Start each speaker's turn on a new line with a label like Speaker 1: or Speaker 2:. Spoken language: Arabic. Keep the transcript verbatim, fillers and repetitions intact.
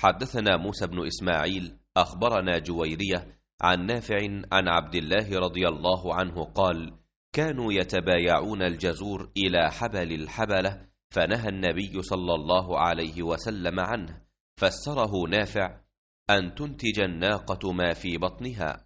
Speaker 1: حدثنا موسى بن إسماعيل أخبرنا جويرية عن نافع عن عبد الله رضي الله عنه قال: كانوا يتبايعون الجزور إلى حبل الحبلة، فنهى النبي صلى الله عليه وسلم عنه، فسره نافع: أن تنتج الناقة ما في بطنها.